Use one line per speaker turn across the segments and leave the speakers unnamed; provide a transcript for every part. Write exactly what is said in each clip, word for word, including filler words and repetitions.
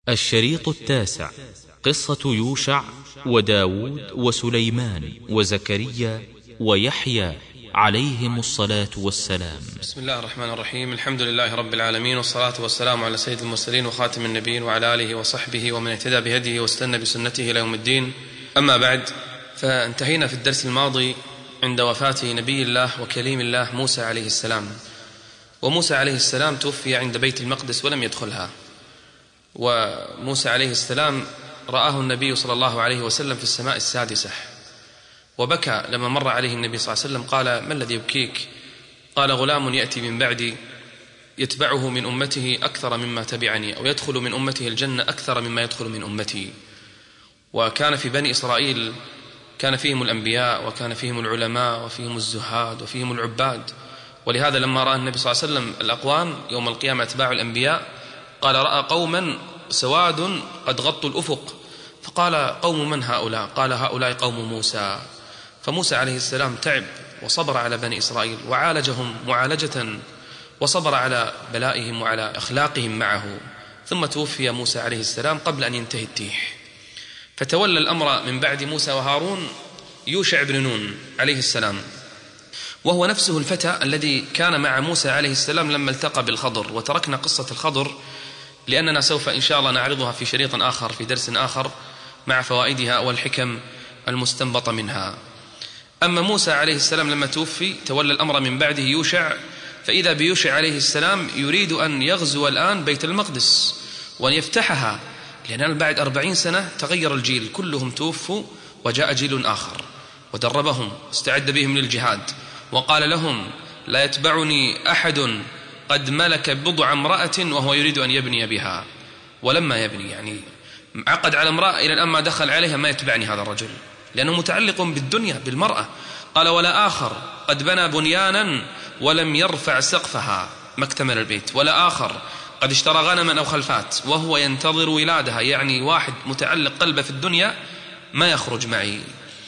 الشريط التاسع: قصة يوشع وداود وسليمان وزكريا ويحيى عليهم الصلاة والسلام.
بسم الله الرحمن الرحيم. الحمد لله رب العالمين، والصلاة والسلام على سيد المرسلين وخاتم النبيين وعلى آله وصحبه ومن اهتدى بهديه واستنى بسنته إلى يوم الدين. أما بعد، فانتهينا في الدرس الماضي عند وفاة نبي الله وكليم الله موسى عليه السلام. وموسى عليه السلام توفي عند بيت المقدس ولم يدخلها، وموسى عليه السلام رآه النبي صلى الله عليه وسلم في السماء السادسة، وبكى لما مر عليه النبي صلى الله عليه وسلم. قال: ما الذي يبكيك؟ قال: غلام يأتي من بعدي يتبعه من أمته أكثر مما تبعني، أو يدخل من أمته الجنة أكثر مما يدخل من أمتي. وكان في بني إسرائيل كان فيهم الأنبياء وكان فيهم العلماء وفيهم الزهاد وفيهم العباد، ولهذا لما رأى النبي صلى الله عليه وسلم الأقوام يوم القيامة أتباع الأنبياء قال: رأى قوما سواد قد غطوا الأفق، فقال: قوم من هؤلاء؟ قال: هؤلاء قوم موسى. فموسى عليه السلام تعب وصبر على بني إسرائيل وعالجهم معالجة، وصبر على بلائهم وعلى أخلاقهم معه. ثم توفي موسى عليه السلام قبل أن ينتهي التيح، فتولى الأمر من بعد موسى وهارون يوشع بن نون عليه السلام، وهو نفسه الفتى الذي كان مع موسى عليه السلام لما التقى بالخضر. وتركنا قصة الخضر لأننا سوف إن شاء الله نعرضها في شريط آخر في درس آخر مع فوائدها والحكم المستنبطة منها. أما موسى عليه السلام لما توفي تولى الأمر من بعده يوشع، فإذا بيوشع عليه السلام يريد أن يغزو الآن بيت المقدس وأن يفتحها، لأن بعد أربعين سنة تغير الجيل، كلهم توفوا وجاء جيل آخر ودربهم واستعد بهم للجهاد، وقال لهم: لا يتبعني أحد قد ملك بضع امرأة وهو يريد أن يبني بها. ولما يبني يعني عقد على امرأة إلى الآن ما دخل عليها، ما يتبعني هذا الرجل لأنه متعلق بالدنيا بالمرأة. قال: ولا آخر قد بنى بنيانا ولم يرفع سقفها، ما اكتمل البيت. ولا آخر قد اشترى غنما أو خلفات وهو ينتظر ولادها، يعني واحد متعلق قلبه في الدنيا ما يخرج معي.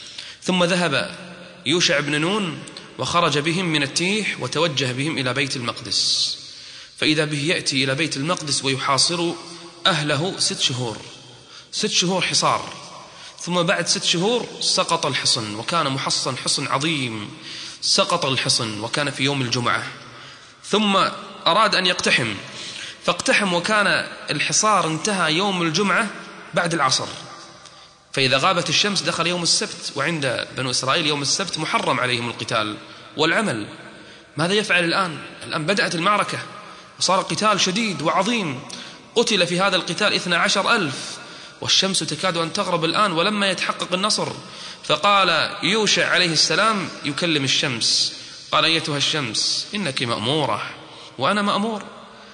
ثم ذهب يوشع بن نون وخرج بهم من التيح وتوجه بهم إلى بيت المقدس، فإذا به يأتي إلى بيت المقدس ويحاصر أهله ست شهور ست شهور حصار. ثم بعد ست شهور سقط الحصن، وكان محصن حصن عظيم، سقط الحصن وكان في يوم الجمعة. ثم أراد أن يقتحم فاقتحم، وكان الحصار انتهى يوم الجمعة بعد العصر، فإذا غابت الشمس دخل يوم السبت، وعند بنو إسرائيل يوم السبت محرم عليهم القتال والعمل. ماذا يفعل الآن؟ الآن بدأت المعركة وصار قتال شديد وعظيم، قتل في هذا القتال اثنى عشر ألف، والشمس تكاد أن تغرب الآن ولما يتحقق النصر. فقال يوشع عليه السلام يكلم الشمس، قال: أيتها الشمس إنك مأمورة وأنا مأمور،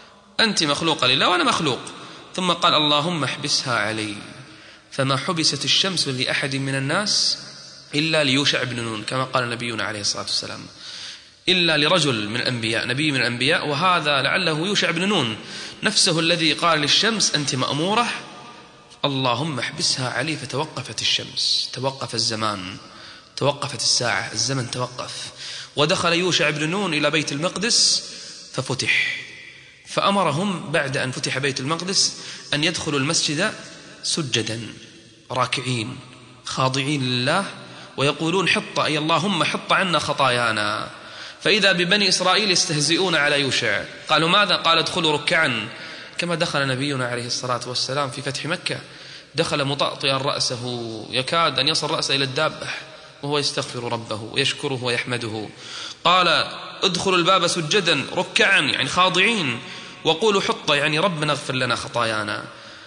أنت مخلوقة لله وأنا مخلوق. ثم قال: اللهم احبسها علي. فما حبست الشمس لأحد من الناس إلا ليوشع بن نون، كما قال نبينا عليه الصلاة والسلام، إلا لرجل من الأنبياء، نبي من الأنبياء، وهذا لعله يوشع بن نون نفسه الذي قال للشمس: أنت مأمورة، اللهم احبسها علي. فتوقفت الشمس، توقف الزمان، توقفت الساعة، الزمن توقف. ودخل يوشع بن نون إلى بيت المقدس ففتح، فأمرهم بعد أن فتح بيت المقدس أن يدخلوا المسجد سجدا راكعين خاضعين لله، ويقولون: حط، أي اللهم حط عنا خطايانا. فإذا ببني إسرائيل يستهزئون على يوشع، قالوا: ماذا؟ قال: ادخلوا ركعا، كما دخل نبينا عليه الصلاة والسلام في فتح مكة، دخل مطأطئا رأسه يكاد أن يصل رأسه إلى الدابة وهو يستغفر ربه ويشكره ويحمده. قال: ادخلوا الباب سجدا ركعا، يعني خاضعين، وقولوا حط، يعني ربنا اغفر لنا خطايانا.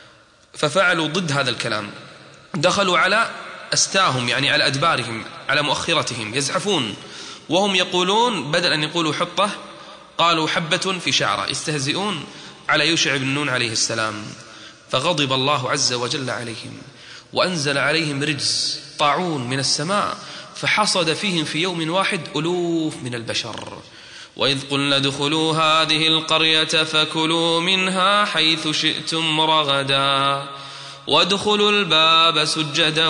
ففعلوا ضد هذا الكلام، دخلوا على أستاهم، يعني على أدبارهم، على مؤخرتهم، يزحفون وهم يقولون بدل أن يقولوا حطة قالوا حبة في شعرة، يستهزئون على يوشع بن نون عليه السلام. فغضب الله عز وجل عليهم وأنزل عليهم رجز طاعون من السماء، فحصد فيهم في يوم واحد ألوف من البشر. وإذ قلنا ادخلوا هذه القرية فكلوا منها حيث شئتم رغدا وادخلوا الباب سجدا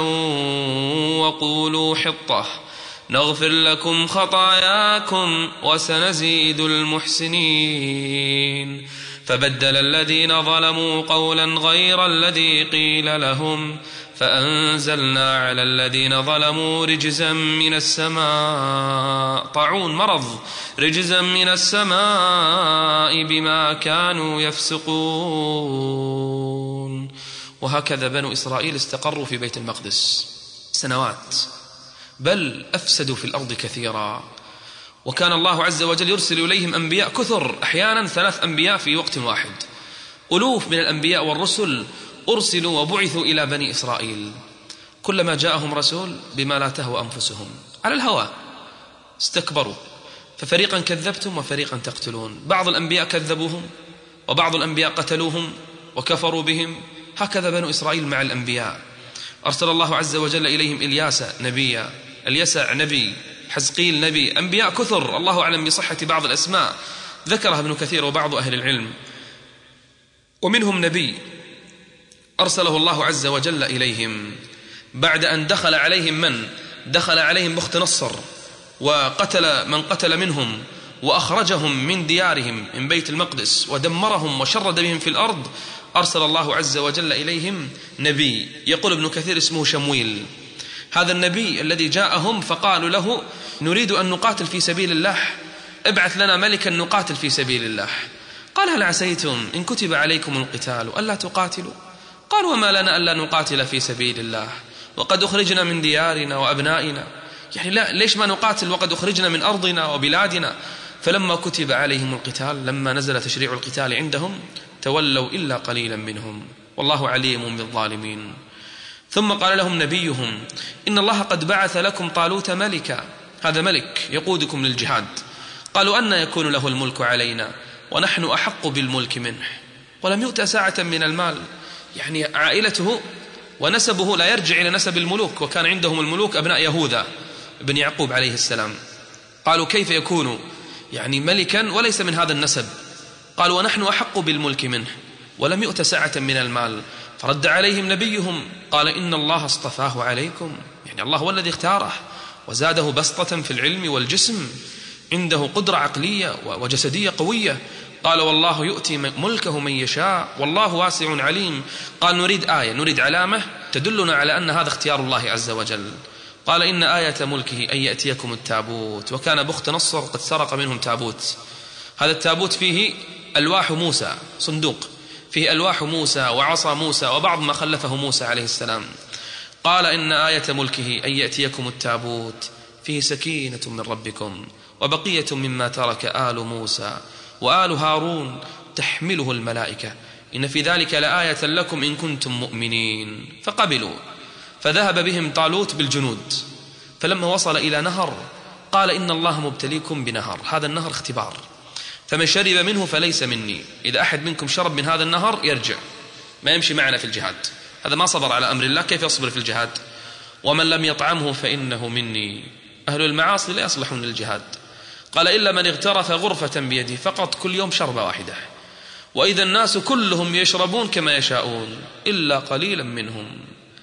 وقولوا حطة نغفر لكم خطاياكم وسنزيد المحسنين. فبدل الذين ظلموا قولا غير الذي قيل لهم فأنزلنا على الذين ظلموا رجزا من السماء طاعون مرض رجزا من السماء بما كانوا يفسقون. وهكذا بنو إسرائيل استقروا في بيت المقدس سنوات، بل أفسدوا في الأرض كثيرا. وكان الله عز وجل يرسل إليهم أنبياء كثر، أحيانا ثلاث أنبياء في وقت واحد، ألوف من الأنبياء والرسل أرسلوا وبعثوا إلى بني إسرائيل. كلما جاءهم رسول بما لا تهوى أنفسهم على الهوى استكبروا، ففريقا كذبتم وفريقا تقتلون. بعض الأنبياء كذبوهم وبعض الأنبياء قتلوهم وكفروا بهم. هكذا بنو إسرائيل مع الأنبياء. أرسل الله عز وجل إليهم إلياس نبيا، اليسع نبي، حزقيل نبي، أنبياء كثر، الله أعلم بصحة بعض الأسماء ذكرها ابن كثير وبعض أهل العلم. ومنهم نبي أرسله الله عز وجل إليهم بعد أن دخل عليهم من دخل عليهم بخت نصر وقتل من قتل منهم وأخرجهم من ديارهم من بيت المقدس ودمرهم وشرد بهم في الأرض. أرسل الله عز وجل إليهم نبي، يقول ابن كثير اسمه شمويل. هذا النبي الذي جاءهم فقالوا له نريد أن نقاتل في سبيل الله، ابعث لنا ملكا نقاتل في سبيل الله. قال هل عسيتم إن كتب عليكم القتال ألا تقاتلوا؟ قالوا وما لنا ألا نقاتل في سبيل الله وقد أخرجنا من ديارنا وأبنائنا، يعني لا ليش ما نقاتل وقد أخرجنا من أرضنا وبلادنا؟ فلما كتب عليهم القتال، لما نزل تشريع القتال عندهم، تولوا إلا قليلا منهم والله عليم بالظالمين. ثم قال لهم نبيهم إن الله قد بعث لكم طالوت ملكا، هذا ملك يقودكم للجهاد. قالوا أن يكون له الملك علينا ونحن أحق بالملك منه ولم يؤت ساعة من المال، يعني عائلته ونسبه لا يرجع إلى نسب الملوك، وكان عندهم الملوك أبناء يهوذا بن يعقوب عليه السلام. قالوا كيف يكون يعني ملكا وليس من هذا النسب؟ قالوا ونحن أحق بالملك منه ولم يؤت ساعة من المال. فرد عليهم نبيهم قال إن الله اصطفاه عليكم، يعني الله هو الذي اختاره وزاده بسطة في العلم والجسم، عنده قدرة عقلية وجسدية قوية. قال والله يؤتي ملكه من يشاء والله واسع عليم. قال نريد آية، نريد علامة تدلنا على أن هذا اختيار الله عز وجل. قال إن آية ملكه أن يأتيكم التابوت، وكان بخت نصر قد سرق منهم تابوت. هذا التابوت فيه ألواح موسى، صندوق فيه ألواح موسى وعصا موسى وبعض ما خلفه موسى عليه السلام. قال إن آية ملكه أن يأتيكم التابوت فيه سكينة من ربكم وبقية مما ترك آل موسى وآل هارون تحمله الملائكة إن في ذلك لآية لكم إن كنتم مؤمنين. فقبلوا، فذهب بهم طالوت بالجنود. فلما وصل إلى نهر قال إن الله مبتليكم بنهر، هذا النهر اختبار، فمن شرب منه فليس مني، إذا أحد منكم شرب من هذا النهر يرجع ما يمشي معنا في الجهاد، هذا ما صبر على أمر الله كيف يصبر في الجهاد؟ ومن لم يطعمه فإنه مني. أهل المعاصي لا يصلحون للجهاد. قال إلا من اغترف غرفة بيده فقط كل يوم شربة واحدة، وإذا الناس كلهم يشربون كما يشاءون إلا قليلا منهم.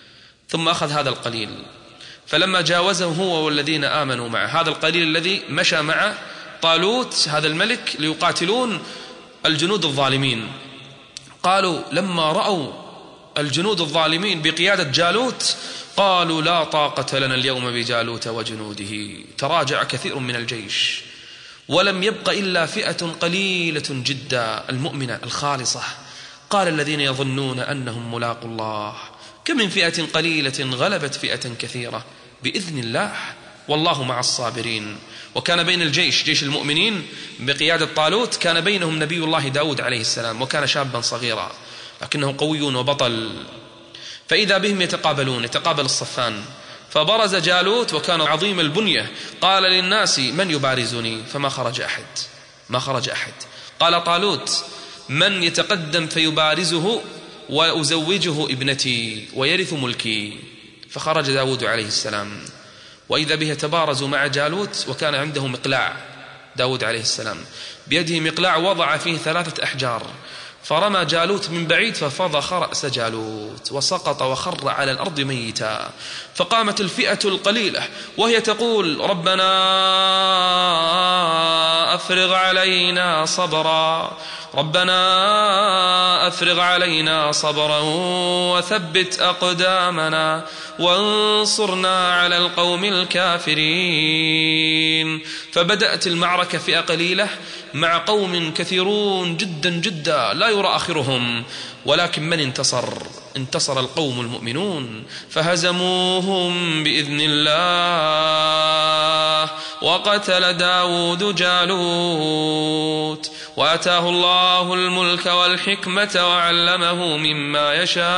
ثم أخذ هذا القليل فلما جاوزه هو والذين آمنوا معه، هذا القليل الذي مشى مع طالوت هذا الملك ليقاتلون الجنود الظالمين، قالوا لما رأوا الجنود الظالمين بقيادة جالوت قالوا لا طاقة لنا اليوم بجالوت وجنوده. تراجع كثير من الجيش ولم يبق إلا فئة قليلة جدا المؤمنة الخالصة. قال الذين يظنون أنهم ملاقوا الله كم من فئة قليلة غلبت فئة كثيرة بإذن الله والله مع الصابرين. وكان بين الجيش جيش المؤمنين بقيادة طالوت كان بينهم نبي الله داود عليه السلام، وكان شابا صغيرا لكنه قوي وبطل. فإذا بهم يتقابلون، يتقابل الصفان، فبرز جالوت وكان عظيم البنية، قال للناس من يبارزني؟ فما خرج أحد، ما خرج أحد. قال طالوت من يتقدم فيبارزه وأزوجه ابنتي ويرث ملكي؟ فخرج داود عليه السلام، وإذا به تبارزوا مع جالوت، وكان عنده مقلاع داود عليه السلام بيده مقلاع وضع فيه ثلاثة أحجار، فرمى جالوت من بعيد ففضخ رأس جالوت وسقط وخر على الأرض ميتا. فقامت الفئة القليلة وهي تقول ربنا أفرغ علينا صبرا ربنا أفرغ علينا صبرا وثبت أقدامنا وانصرنا على القوم الكافرين. فبدأت المعركة فئة قليلة مع قوم كثيرون جدا جدا لا يرى آخرهم، ولكن من انتصر؟ انتصر القوم المؤمنون فهزموهم بإذن الله. وقتل داود جالوت وأتاه الله الملك والحكمة وعلمه مما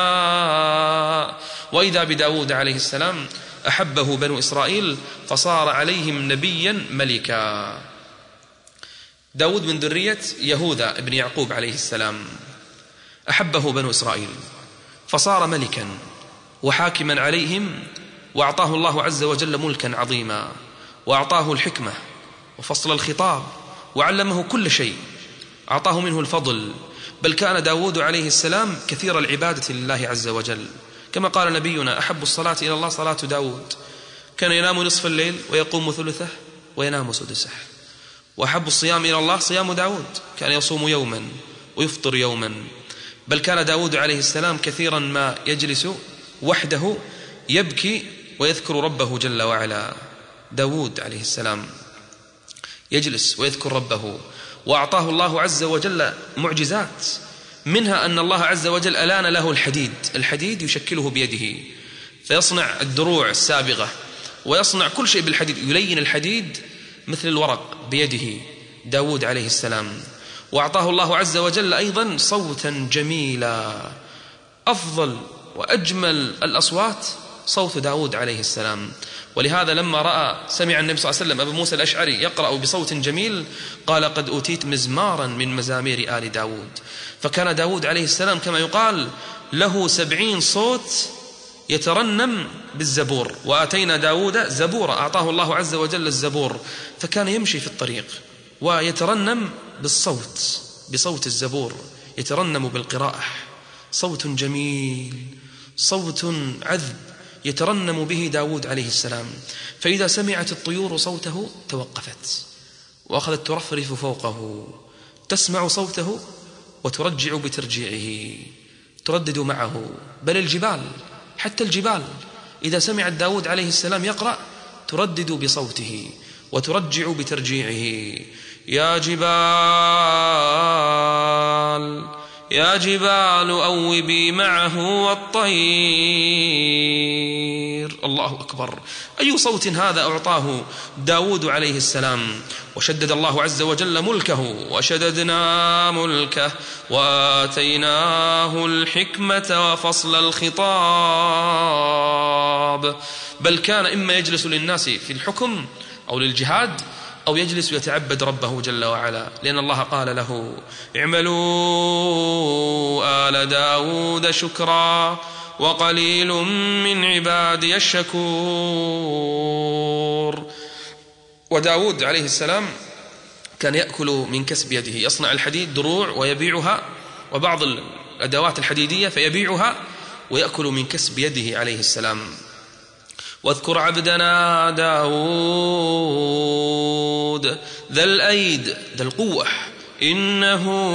يشاء. وإذا بداود عليه السلام أحبه بنو إسرائيل فصار عليهم نبيا ملكا. داود من ذرية يهوذا ابن يعقوب عليه السلام، أحبه بنو إسرائيل فصار ملكا وحاكما عليهم، وأعطاه الله عز وجل ملكا عظيما، وأعطاه الحكمة وفصل الخطاب وعلمه كل شيء، أعطاه منه الفضل. بل كان داود عليه السلام كثير العبادة لله عز وجل، كما قال نبينا أحب الصلاة إلى الله صلاة داود، كان ينام نصف الليل ويقوم ثلثه وينام سدسه. وأحب الصيام إلى الله صيام داود، كان يصوم يوما ويفطر يوما. بل كان داود عليه السلام كثيرا ما يجلس وحده يبكي ويذكر ربه جل وعلا. داود عليه السلام يجلس ويذكر ربه، وأعطاه الله عز وجل معجزات، منها أن الله عز وجل ألان له الحديد، الحديد يشكله بيده فيصنع الدروع السابغة ويصنع كل شيء بالحديد، يلين الحديد مثل الورق بيده داود عليه السلام. وأعطاه الله عز وجل أيضا صوتا جميلا، أفضل وأجمل الأصوات صوت داود عليه السلام. ولهذا لما رأى سمع النبي صلى الله عليه وسلم أبو موسى الأشعري يقرأ بصوت جميل قال قد أوتيت مزمارا من مزامير آل داود. فكان داود عليه السلام كما يقال له سبعين صوت يترنم بالزبور، وآتينا داود زبورا، أعطاه الله عز وجل الزبور، فكان يمشي في الطريق ويترنم بالصوت، بصوت الزبور، يترنم بالقراءة، صوت جميل، صوت عذب يترنم به داود عليه السلام. فإذا سمعت الطيور صوته توقفت وأخذت ترفرف فوقه، تسمع صوته وترجع بترجيعه، تردد معه. بل الجبال، حتى الجبال إذا سمعت داود عليه السلام يقرأ تردد بصوته وترجع بترجيعه. يا جبال يا جبال أوبي معه والطير. الله أكبر، أي صوت هذا أعطاه داود عليه السلام. وشدد الله عز وجل ملكه وشددنا ملكه وآتيناه الحكمة وفصل الخطاب. بل كان إما يجلس للناس في الحكم أو للجهاد أو يجلس يتعبد ربه جل وعلا، لأن الله قال له اعملوا آل داود شكرا وقليل من عبادي الشكور. وداود عليه السلام كان يأكل من كسب يده، يصنع الحديد دروع ويبيعها، وبعض الأدوات الحديدية فيبيعها ويأكل من كسب يده عليه السلام. واذكر عبدنا داود ذا الأيد، ذا القوة، إنه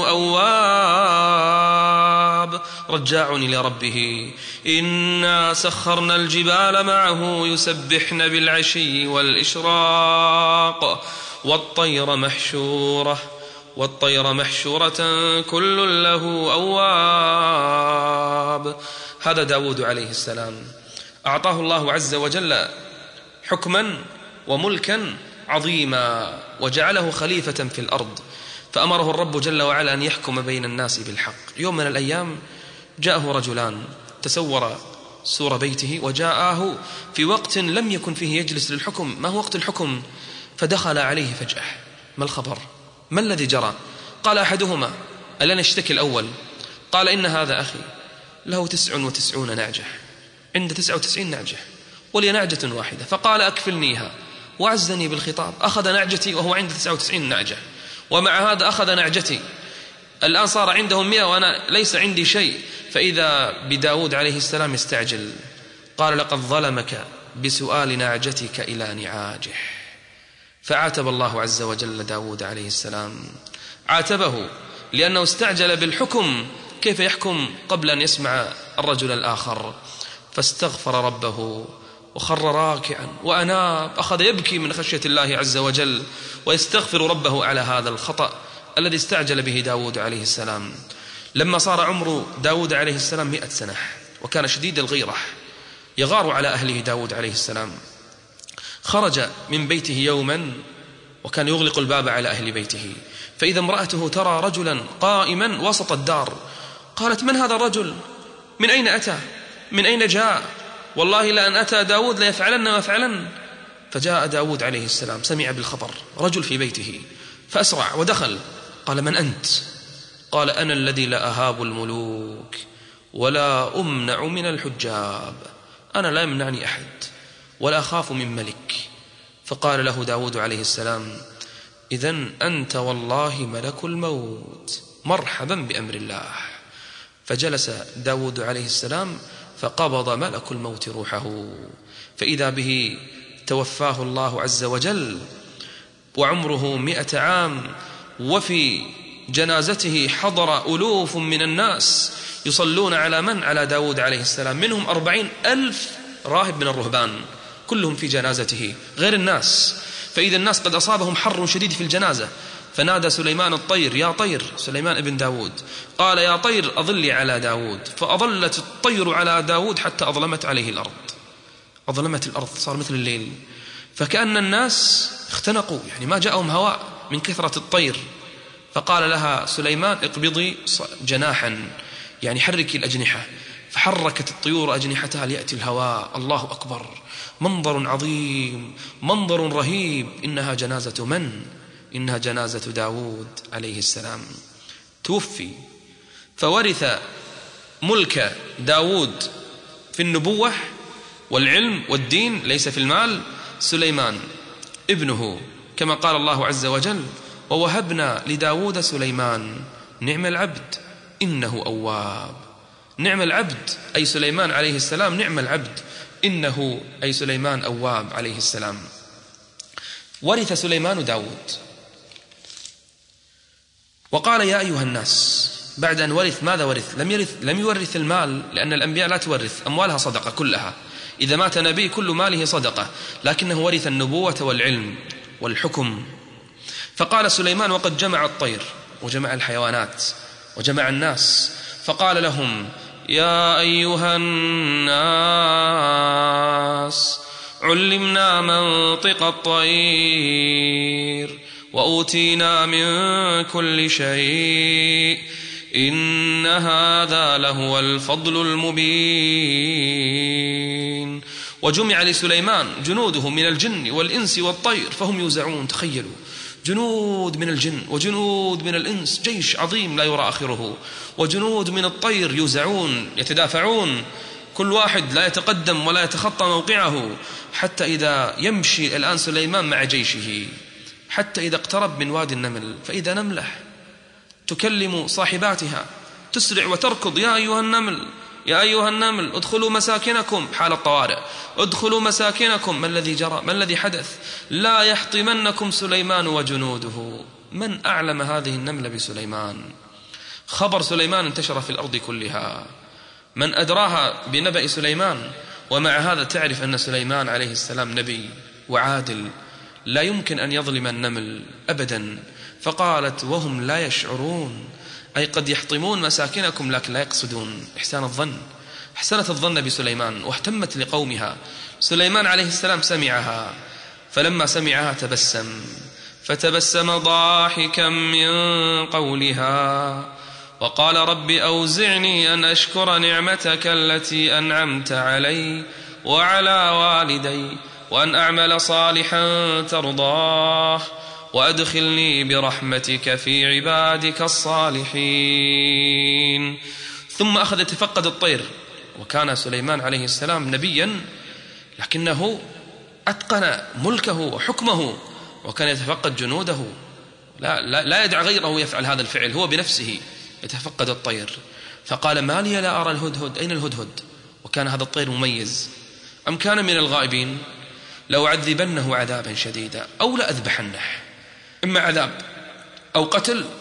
أواب رجاع لربه. إنا سخرنا الجبال معه يسبحن بالعشي والإشراق والطير محشورة والطير محشورة كل له أواب. هذا داود عليه السلام أعطاه الله عز وجل حكما وملكا عظيما، وجعله خليفة في الأرض، فأمره الرب جل وعلا أن يحكم بين الناس بالحق. يوم من الأيام جاءه رجلان تسور سور بيته، وجاءه في وقت لم يكن فيه يجلس للحكم. ما هو وقت الحكم؟ فدخل عليه فجأة. ما الخبر؟ ما الذي جرى؟ قال أحدهما ألا نشتكي الأول؟ قال إن هذا أخي له تسع وتسعون نعجة، عند تسع وتسعين نعجة ولي نعجة واحدة، فقال أكفلنيها وعزني بالخطاب. أخذ نعجتي وهو عنده تسع وتسعين نعجة، ومع هذا أخذ نعجتي. الآن صار عندهم مئة وأنا ليس عندي شيء. فإذا بداود عليه السلام يستعجل، قال لقد ظلمك بسؤال نعجتك إلى نعاجه. فعاتب الله عز وجل داود عليه السلام، عاتبه لأنه استعجل بالحكم، كيف يحكم قبل أن يسمع الرجل الآخر؟ فاستغفر ربه وخر راكعا وأناب، أخذ يبكي من خشية الله عز وجل ويستغفر ربه على هذا الخطأ الذي استعجل به داود عليه السلام. لما صار عمر داود عليه السلام مئة سنة وكان شديد الغيرة يغار على أهله داود عليه السلام، خرج من بيته يوما وكان يغلق الباب على أهل بيته، فإذا امرأته ترى رجلا قائما وسط الدار، قالت: من هذا الرجل؟ من أين أتى؟ من أين جاء؟ والله لأن أتى داود ليفعلن ويفعلن. فجاء داود عليه السلام، سمع بالخبر، رجل في بيته، فأسرع ودخل. قال: من أنت؟ قال: أنا الذي لا أهاب الملوك ولا أمنع من الحجاب، أنا لا يمنعني أحد ولا أخاف من ملك. فقال له داود عليه السلام: إذن أنت والله ملك الموت، مرحبا بأمر الله. فجلس داود عليه السلام فقبض ملك الموت روحه، فإذا به توفاه الله عز وجل وعمره مئة عام، وفي جنازته حضر ألوف من الناس يصلون على من؟ على داود عليه السلام، منهم أربعين ألف راهب من الرهبان، كلهم في جنازته غير الناس. فإذا الناس قد أصابهم حر شديد في الجنازة، فنادى سليمان الطير: يا طير، سليمان ابن داود، قال: يا طير أظلي على داود. فأظلت الطير على داود حتى أظلمت عليه الأرض، أظلمت الأرض، صار مثل الليل. فكأن الناس اختنقوا، يعني ما جاءهم هواء من كثرة الطير. فقال لها سليمان: اقبضي جناحا، يعني حركي الأجنحة. فحركت الطيور أجنحتها ليأتي الهواء. الله أكبر، منظر عظيم، منظر رهيب. إنها جنازة من؟ إنها جنازة داود عليه السلام. توفي، فورث ملك داود في النبوة والعلم والدين، ليس في المال، سليمان ابنه، كما قال الله عز وجل: ووهبنا لداود سليمان نعم العبد إنه أواب. نعم العبد أي سليمان عليه السلام، نعم العبد إنه أي سليمان أواب عليه السلام. ورث سليمان داود وقال: يا أيها الناس. بعد أن ورث ماذا ورث؟ لم يرث لم يورث المال، لأن الأنبياء لا تورث، أموالها صدقة كلها، إذا مات نبي كل ماله صدقة، لكنه ورث النبوة والعلم والحكم. فقال سليمان وقد جمع الطير وجمع الحيوانات وجمع الناس، فقال لهم: يا أيها الناس علمنا منطق الطير وأوتينا من كل شيء، إن هذا لهو الفضل المبين. وجمع لسليمان جنوده من الجن والإنس والطير فهم يوزعون. تخيلوا، جنود من الجن وجنود من الإنس، جيش عظيم لا يرى آخره، وجنود من الطير يوزعون يتدافعون، كل واحد لا يتقدم ولا يتخطى موقعه، حتى إذا يمشي الآن سليمان مع جيشه، حتى إذا اقترب من وادي النمل فإذا نملة تكلم صاحباتها تسرع وتركض: يا أيها النمل، يا أيها النمل ادخلوا مساكنكم، حال الطوارئ، ادخلوا مساكنكم. ما الذي جرى؟ ما الذي حدث؟ لا يحطمنكم سليمان وجنوده. من أعلم هذه النملة بسليمان؟ خبر سليمان انتشر في الأرض كلها، من أدراها بنبأ سليمان؟ ومع هذا تعرف أن سليمان عليه السلام نبي وعادل، لا يمكن أن يظلم النمل أبدا. فقالت: وهم لا يشعرون، أي قد يحطمون مساكنكم لكن لا يقصدون. إحسان الظن، أحسنت الظن بسليمان واهتمت لقومها. سليمان عليه السلام سمعها، فلما سمعها تبسم، فتبسم ضاحكا من قولها وقال: رب أوزعني أن أشكر نعمتك التي أنعمت علي وعلى والدي وأن أعمل صالحا ترضاه وأدخلني برحمتك في عبادك الصالحين. ثم أخذ يتفقد الطير، وكان سليمان عليه السلام نبيا لكنه أتقن ملكه وحكمه، وكان يتفقد جنوده، لا, لا, لا يدع غيره يفعل هذا الفعل، هو بنفسه يتفقد الطير. فقال: ما لي لا أرى الهدهد، أين الهدهد؟ وكان هذا الطير مميز، أم كان من الغائبين؟ لو عذبنه عذابا شديدا أو لأذبحنه، إما عذاب أو قتل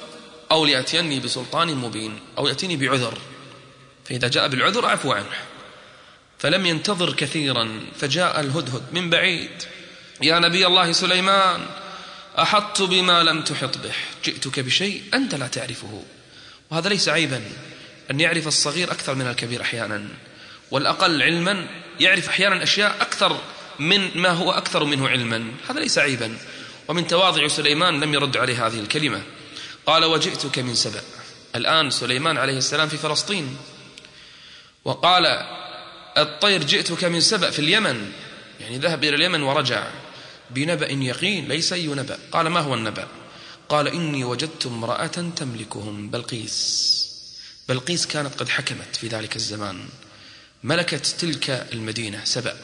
أو ليأتيني بسلطان مبين، أو يأتيني بعذر، فإذا جاء بالعذر أعفو عنه. فلم ينتظر كثيرا فجاء الهدهد من بعيد: يا نبي الله سليمان، أحطت بما لم تحط به، جئتك بشيء أنت لا تعرفه. وهذا ليس عيبا أن يعرف الصغير أكثر من الكبير أحيانا، والأقل علما يعرف أحيانا أشياء أكثر من ما هو أكثر منه علما، هذا ليس عيبا. ومن تواضع سليمان لم يرد عليه هذه الكلمة. قال: وجئتك من سبأ. الآن سليمان عليه السلام في فلسطين، وقال الطير: جئتك من سبأ في اليمن، يعني ذهب إلى اليمن ورجع بنبأ يقين، ليس أي نبأ. قال: ما هو النبأ؟ قال: إني وجدت امرأة تملكهم، بلقيس. بلقيس كانت قد حكمت في ذلك الزمان، ملكت تلك المدينة سبأ.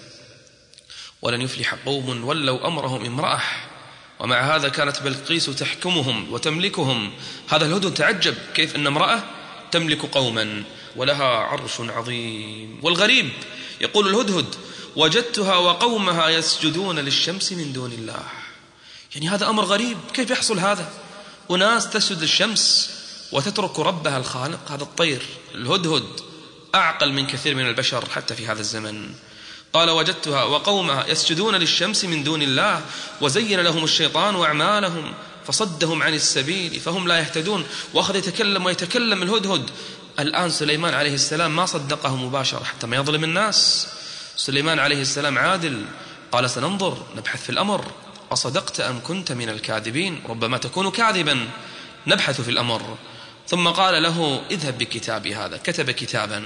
ولن يفلح قوم ولوا أمرهم امرأة، ومع هذا كانت بلقيس تحكمهم وتملكهم. هذا الهدهد تعجب كيف أن امرأة تملك قوما ولها عرش عظيم. والغريب يقول الهدهد: وجدتها وقومها يسجدون للشمس من دون الله. يعني هذا أمر غريب، كيف يحصل هذا؟ وناس تسجد للشمس وتترك ربها الخالق. هذا الطير الهدهد أعقل من كثير من البشر حتى في هذا الزمن. قال: وجدتها وقومها يسجدون للشمس من دون الله، وزين لهم الشيطان أعمالهم فصدهم عن السبيل فهم لا يهتدون. وأخذ يتكلم ويتكلم الهدهد. الآن سليمان عليه السلام ما صدقه مباشرة حتى ما يظلم الناس. سليمان عليه السلام عادل، قال: سننظر نبحث في الأمر، أصدقت أم كنت من الكاذبين؟ ربما تكون كاذبا، نبحث في الأمر. ثم قال له: اذهب بكتابي هذا. كتب كتابا.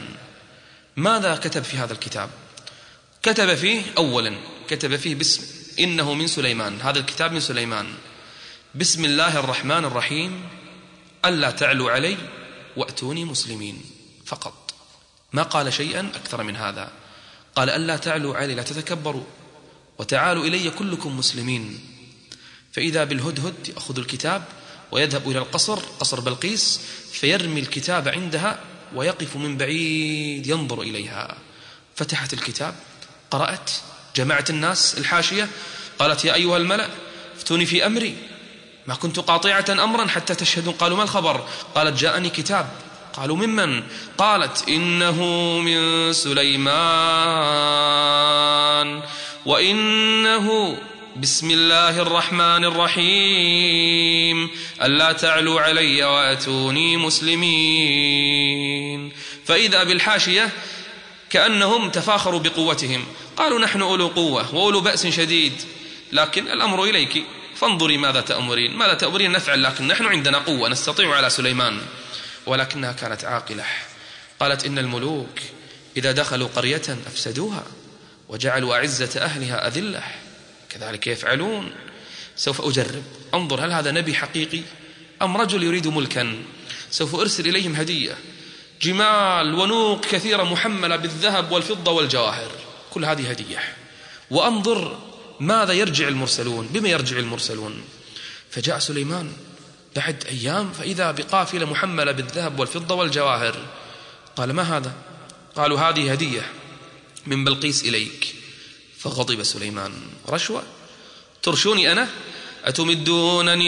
ماذا كتب في هذا الكتاب؟ كتب فيه أولا كتب فيه باسم إنه من سليمان، هذا الكتاب من سليمان، بسم الله الرحمن الرحيم، ألا تعلوا علي وأتوني مسلمين، فقط. ما قال شيئا أكثر من هذا. قال: ألا تعلوا علي، لا تتكبروا، وتعالوا إلي كلكم مسلمين. فإذا بالهدهد يأخذ الكتاب ويذهب إلى القصر، قصر بلقيس، فيرمي الكتاب عندها ويقف من بعيد ينظر إليها. فتحت الكتاب، قرأت، جمعت الناس الحاشية، قالت: يا أيها الملأ افتوني في أمري، ما كنت قاطعة أمرا حتى تشهدون. قالوا: ما الخبر؟ قالت: جاءني كتاب. قالوا: ممن؟ قالت: إنه من سليمان وإنه بسم الله الرحمن الرحيم، ألا تعلوا علي وأتوني مسلمين. فإذا بالحاشية كأنهم تفاخروا بقوتهم، قالوا: نحن أولو قوة وأولو بأس شديد، لكن الأمر إليك فانظري ماذا تأمرين. ماذا تأمرين نفعل، لكن نحن عندنا قوة نستطيع على سليمان. ولكنها كانت عاقلة. قالت: إن الملوك إذا دخلوا قرية أفسدوها وجعلوا أعزة أهلها أذلة، كذلك يفعلون. سوف أجرب، أنظر هل هذا نبي حقيقي أم رجل يريد ملكا. سوف أرسل إليهم هدية، جمال ونوق كثيرة محملة بالذهب والفضة والجواهر، كل هذه هدية، وأنظر ماذا يرجع المرسلون، بما يرجع المرسلون. فجاء سليمان بعد أيام فإذا بقافلة محملة بالذهب والفضة والجواهر. قال: ما هذا؟ قالوا: هذه هدية من بلقيس إليك. فغضب سليمان: رشوة؟ ترشوني أنا؟ أتمدونني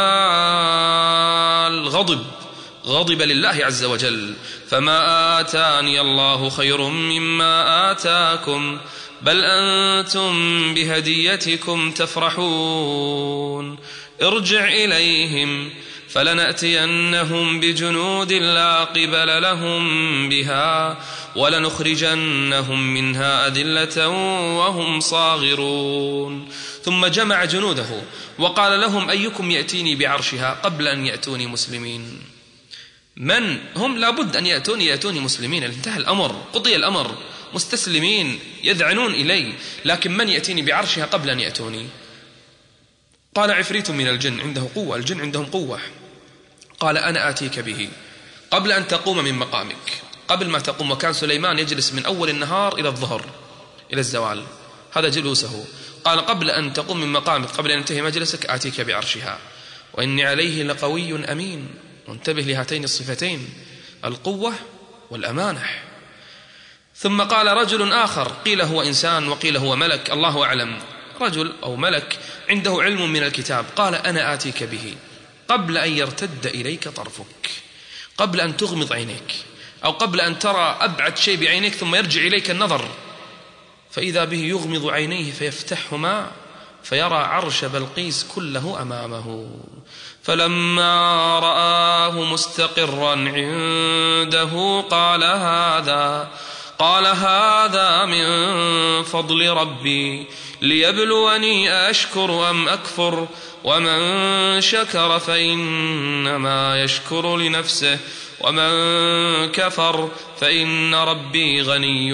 بمال؟ غضب غضب لله عز وجل. فما آتاني الله خير مما آتاكم بل أنتم بهديتكم تفرحون. ارجع إليهم فلنأتينهم بجنود لا قبل لهم بها ولنخرجنهم منها أذلة وهم صاغرون. ثم جمع جنوده وقال لهم: أيكم يأتيني بعرشها قبل أن يأتوني مسلمين؟ من هم؟ لابد أن يأتوني يأتوني مسلمين. انتهى الأمر، قضي الأمر، مستسلمين يذعنون إلي، لكن من يأتيني بعرشها قبل أن يأتوني؟ قال: عفريت من الجن عنده قوة، الجن عندهم قوة. قال: أنا آتيك به قبل أن تقوم من مقامك، قبل ما تقوم. وكان سليمان يجلس من أول النهار إلى الظهر إلى الزوال، هذا جلوسه. قال: قبل أن تقوم من مقامك، قبل أن ينتهي مجلسك، آتيك بعرشها وإني عليه لقوي أمين. وانتبه لهاتين الصفتين، القوة والأمانة. ثم قال رجل آخر، قيل هو إنسان وقيل هو ملك، الله أعلم، رجل أو ملك عنده علم من الكتاب، قال: أنا آتيك به قبل أن يرتد إليك طرفك، قبل أن تغمض عينيك، أو قبل أن ترى أبعد شيء بعينيك ثم يرجع إليك النظر، فإذا به يغمض عينيه فيفتحهما فيرى عرش بلقيس كله أمامه. فلما رآه مستقرا عنده قال هذا قال هذا من فضل ربي ليبلوني أشكر أم أكفر ومن شكر فإنما يشكر لنفسه ومن كفر فإن ربي غني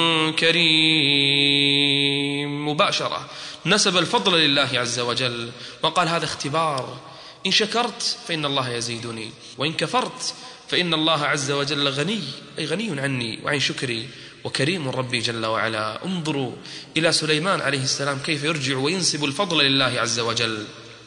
كريم. مباشرة نسب الفضل لله عز وجل وقال هذا اختبار، إن شكرت فإن الله يزيدني وإن كفرت فإن الله عز وجل غني، أي غني عني وعن شكري وكريم ربي جل وعلا. انظروا إلى سليمان عليه السلام كيف يرجع وينسب الفضل لله عز وجل.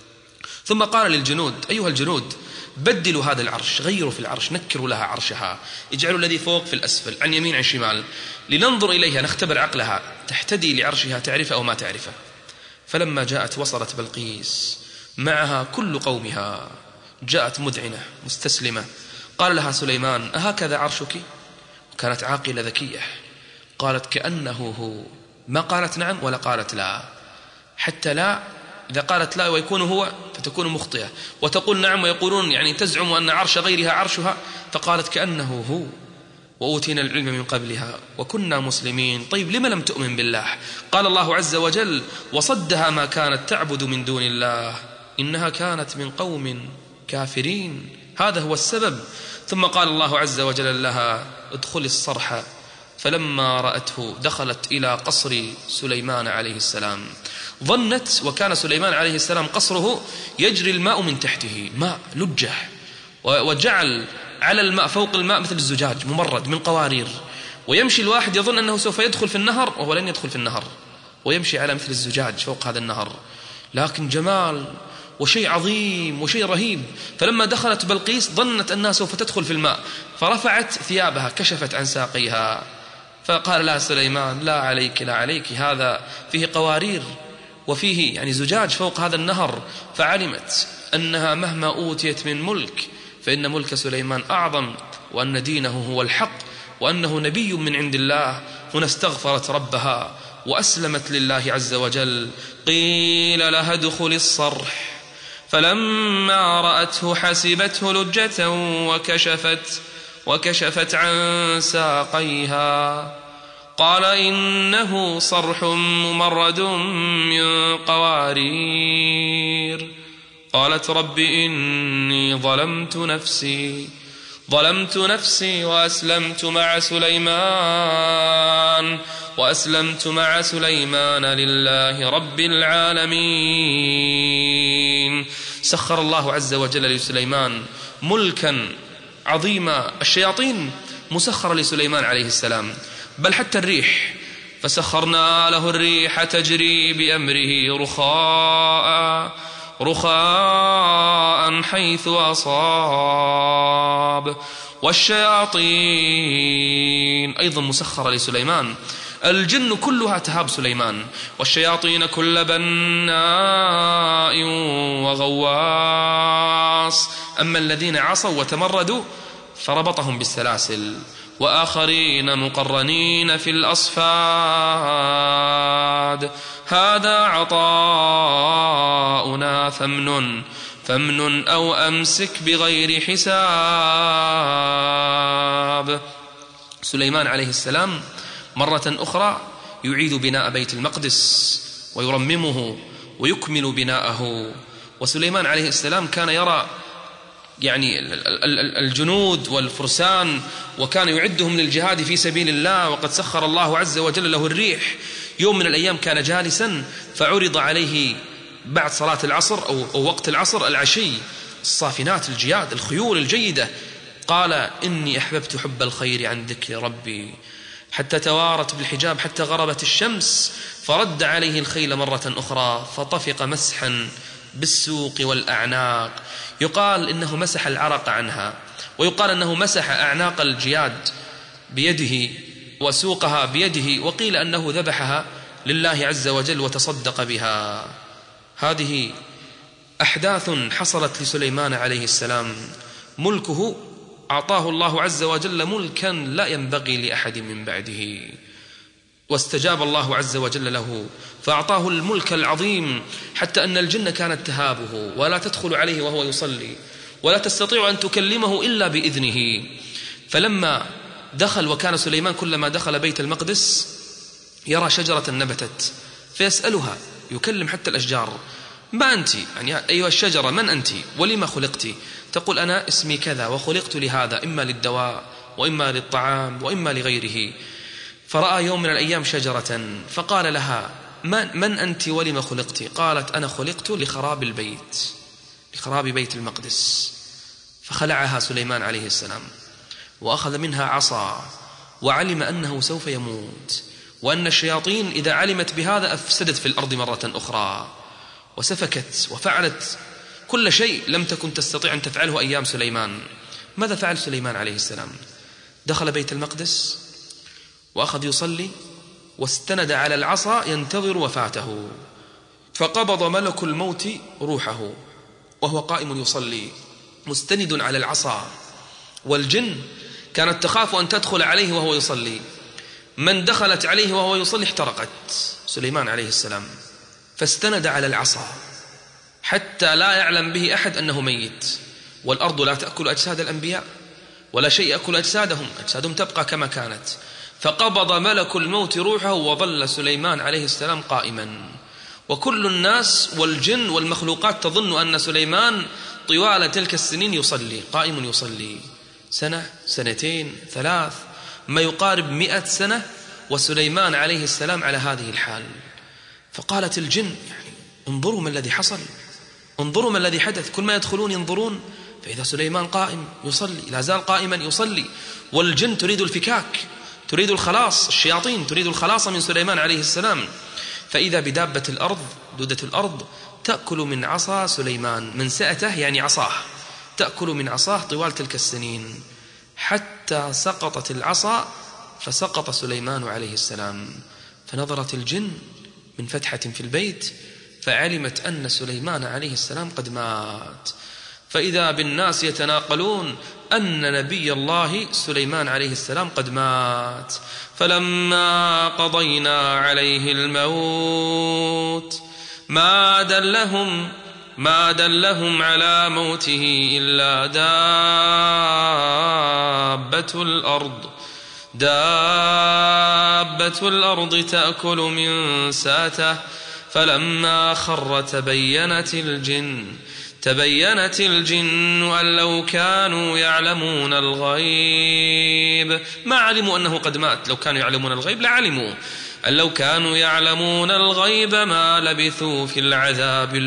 ثم قال للجنود أيها الجنود بدلوا هذا العرش، غيروا في العرش، نكروا لها عرشها، اجعلوا الذي فوق في الأسفل، عن يمين عن شمال، لننظر إليها نختبر عقلها، تحتدي لعرشها تعرفه أو ما تعرفه. فلما جاءت وصلت بلقيس معها كل قومها، جاءت مذعنة مستسلمة، قال لها سليمان أهكذا عرشك؟ وكانت عاقلة ذكية، قالت كأنه هو، ما قالت نعم ولا قالت لا، حتى لا إذا قالت لا ويكون هو فتكون مخطئة، وتقول نعم ويقولون يعني تزعم أن عرش غيرها عرشها، فقالت كأنه هو وأوتينا العلم من قبلها وكنا مسلمين. طيب لما لم تؤمن بالله؟ قال الله عز وجل وصدها ما كانت تعبد من دون الله إنها كانت من قوم كافرين، هذا هو السبب. ثم قال الله عز وجل لها ادخلي الصرح، فلما رأته دخلت إلى قصر سليمان عليه السلام، ظنت وكان سليمان عليه السلام قصره يجري الماء من تحته، ماء لجة، وجعل على الماء فوق الماء مثل الزجاج ممرد من قوارير، ويمشي الواحد يظن أنه سوف يدخل في النهر وهو لن يدخل في النهر، ويمشي على مثل الزجاج فوق هذا النهر، لكن جمال وشيء عظيم وشيء رهيب. فلما دخلت بلقيس ظنت أنها سوف تدخل في الماء، فرفعت ثيابها كشفت عن ساقيها، فقال لها سليمان لا عليك لا عليك، هذا فيه قوارير وفيه يعني زجاج فوق هذا النهر. فعلمت أنها مهما أوتيت من ملك فإن ملك سليمان أعظم، وأن دينه هو الحق، وأنه نبي من عند الله. هنا استغفرت ربها وأسلمت لله عز وجل. قيل لها ادخل الصرح، فلما رأته حسبته لجة وكشفت وكشفت عن ساقيها، قال إنه صرح ممرد من قوارير. قالت رب إني ظلمت نفسي ظلمت نفسي وأسلمت مع سليمان وأسلمت مع سليمان لله رب العالمين. سخر الله عز وجل لسليمان ملكا عظيما، الشياطين مسخرة لسليمان عليه السلام، بل حتى الريح، فسخرنا له الريح تجري بأمره رخاء رخاء حيث أصاب، والشياطين أيضا مسخرة لسليمان، الجن كلها تهاب سليمان، والشياطين كل بناء وغواص. أما الذين عصوا وتمردوا فربطهم بالسلاسل، وآخرين مقرنين في الأصفاد. هذا عطاؤنا فامنن فامنن أو أمسك بغير حساب. سليمان عليه السلام مرة أخرى يعيد بناء بيت المقدس ويرممه ويكمل بناءه. وسليمان عليه السلام كان يرى يعني الجنود والفرسان، وكان يعدهم للجهاد في سبيل الله، وقد سخر الله عز وجل له الريح. يوم من الأيام كان جالسا فعرض عليه بعد صلاة العصر أو وقت العصر العشي الصافنات الجياد الخيول الجيدة، قال إني أحببت حب الخير عن ذكر ربي حتى توارت بالحجاب حتى غربت الشمس، فرد عليه الخيل مرة أخرى فطفق مسحا بالسوق والأعناق. يقال إنه مسح العرق عنها، ويقال أنه مسح أعناق الجياد بيده وسوقها بيده، وقيل أنه ذبحها لله عز وجل وتصدق بها. هذه أحداث حصلت لسليمان عليه السلام. ملكه أعطاه الله عز وجل ملكا لا ينبغي لأحد من بعده، واستجاب الله عز وجل له فأعطاه الملك العظيم، حتى أن الجن كانت تهابه ولا تدخل عليه وهو يصلي، ولا تستطيع أن تكلمه إلا بإذنه. فلما دخل، وكان سليمان كلما دخل بيت المقدس يرى شجرة نبتت فيسألها، يكلم حتى الأشجار: ما أنت؟ يعني أيها الشجرة من أنت ولما خلقت؟ تقول: أنا اسمي كذا وخلقت لهذا، إما للدواء وإما للطعام وإما لغيره. فرأى يوم من الأيام شجرة فقال لها: من أنت ولما خلقت؟ قالت: أنا خلقت لخراب البيت، لخراب بيت المقدس. فخلعها سليمان عليه السلام وأخذ منها عصا، وعلم أنه سوف يموت، وأن الشياطين إذا علمت بهذا أفسدت في الأرض مرة أخرى، وسفكت وفعلت كل شيء لم تكن تستطيع أن تفعله أيام سليمان. ماذا فعل سليمان عليه السلام؟ دخل بيت المقدس وأخذ يصلي، واستند على العصا ينتظر وفاته، فقبض ملك الموت روحه وهو قائم يصلي مستند على العصا، والجن كانت تخاف أن تدخل عليه وهو يصلي. من دخلت عليه وهو يصلي احترقت سليمان عليه السلام، فاستند على العصا حتى لا يعلم به أحد أنه ميت. والأرض لا تأكل أجساد الأنبياء ولا شيء يأكل أجسادهم، أجسادهم تبقى كما كانت. فقبض ملك الموت روحه وظل سليمان عليه السلام قائما، وكل الناس والجن والمخلوقات تظن أن سليمان طوال تلك السنين يصلي، قائم يصلي، سنة سنتين ثلاث، ما يقارب مئة سنة وسليمان عليه السلام على هذه الحال. فقالت الجن: يعني انظروا ما الذي حصل، انظروا ما الذي حدث. كل ما يدخلون ينظرون، فإذا سليمان قائم يصلي، لا زال قائما يصلي، والجن تريد الفكاك، تريد الخلاص، الشياطين تريد الخلاص من سليمان عليه السلام. فإذا بدابة الأرض، دودة الأرض، تأكل من عصا سليمان، من سأته يعني عصاه، تأكل من عصاه طوال تلك السنين، حتى سقطت العصا فسقط سليمان عليه السلام. فنظرت الجن من فتحة في البيت فعلمت أن سليمان عليه السلام قد مات. فإذا بالناس يتناقلون أن نبي الله سليمان عليه السلام قد مات. فلما قضينا عليه الموت ما دلهم ما دلهم على موته إلا دابة الأرض دابة الأرض تأكل من ساته. فلما خر تبينت الجن تبينت الجن أن لو كانوا يعلمون الغيب ما علموا أنه قد مات. لو كانوا يعلمون الغيب لعلموا أن لو كانوا يعلمون الغيب ما لبثوا في العذاب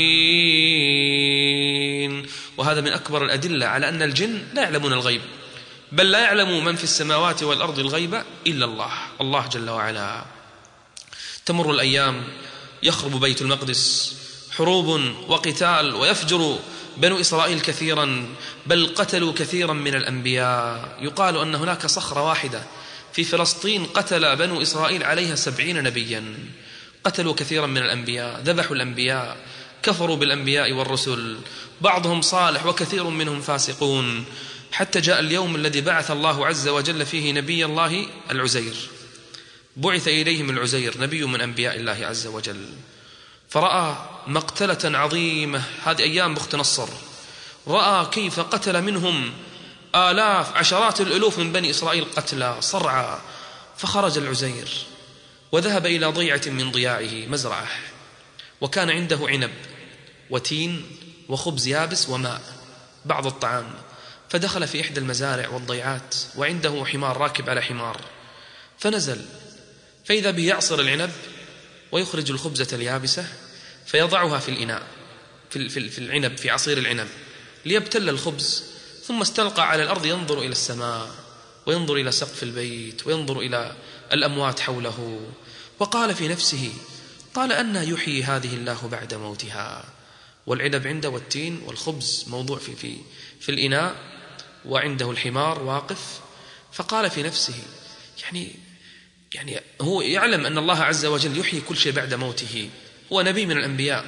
المهين. وهذا من أكبر الأدلة على أن الجن لا يعلمون الغيب، بل لا يعلم من في السماوات والأرض الغيب إلا الله الله جل وعلا. تمر الأيام، يخرب بيت المقدس، حروب وقتال، ويفجر بنو إسرائيل كثيرا، بل قتلوا كثيرا من الأنبياء. يقال أن هناك صخرة واحدة في فلسطين قتل بنو إسرائيل عليها سبعين نبيا. قتلوا كثيرا من الأنبياء، ذبحوا الأنبياء، كفروا بالأنبياء والرسل، بعضهم صالح وكثير منهم فاسقون، حتى جاء اليوم الذي بعث الله عز وجل فيه نبي الله العزير. بعث إليهم العزير، نبي من أنبياء الله عز وجل، فرأى مقتلة عظيمة. هذه أيام بخت نصر، رأى كيف قتل منهم آلاف عشرات الألوف من بني إسرائيل قتلى صرعى. فخرج العزير وذهب إلى ضيعة من ضياعه، مزرعة، وكان عنده عنب وتين وخبز يابس وماء، بعض الطعام. فدخل في إحدى المزارع والضيعات وعنده حمار راكب على حمار، فنزل فإذا به يعصر العنب ويخرج الخبزة اليابسة فيضعها في الإناء، في في العنب، في عصير العنب، ليبتل الخبز. ثم استلقى على الأرض ينظر إلى السماء وينظر إلى سقف البيت وينظر إلى الأموات حوله، وقال في نفسه: قال أن يحيي هذه الله بعد موتها. والعنب عنده والتين والخبز موضوع في, في, في الإناء، وعنده الحمار واقف. فقال في نفسه: يعني يعني هو يعلم أن الله عز وجل يحيي كل شيء بعد موته، هو نبي من الأنبياء،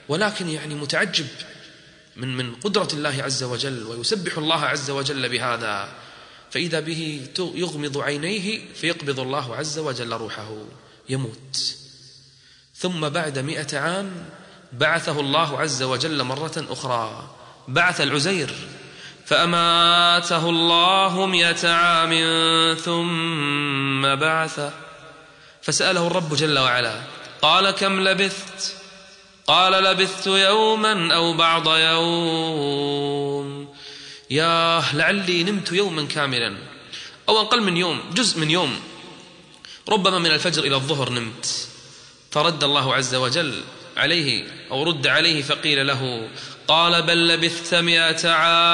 ولكن يعني متعجب من من قدرة الله عز وجل، ويسبح الله عز وجل بهذا، فإذا به يغمض عينيه فيقبض الله عز وجل روحه، يموت. ثم بعد مئة عام بعثه الله عز وجل مرة أخرى، بعث العزير فأماته الله مئة عام ثم بعثه، فسأله الرب جل وعلا قال كم لبثت؟ قال لبثت يوما أو بعض يوم. يا لعلي نمت يوما كاملا أو أقل من يوم، جزء من يوم، ربما من الفجر إلى الظهر نمت. فرد الله عز وجل عليه أو رد عليه فقيل له قال بل لبثت مئة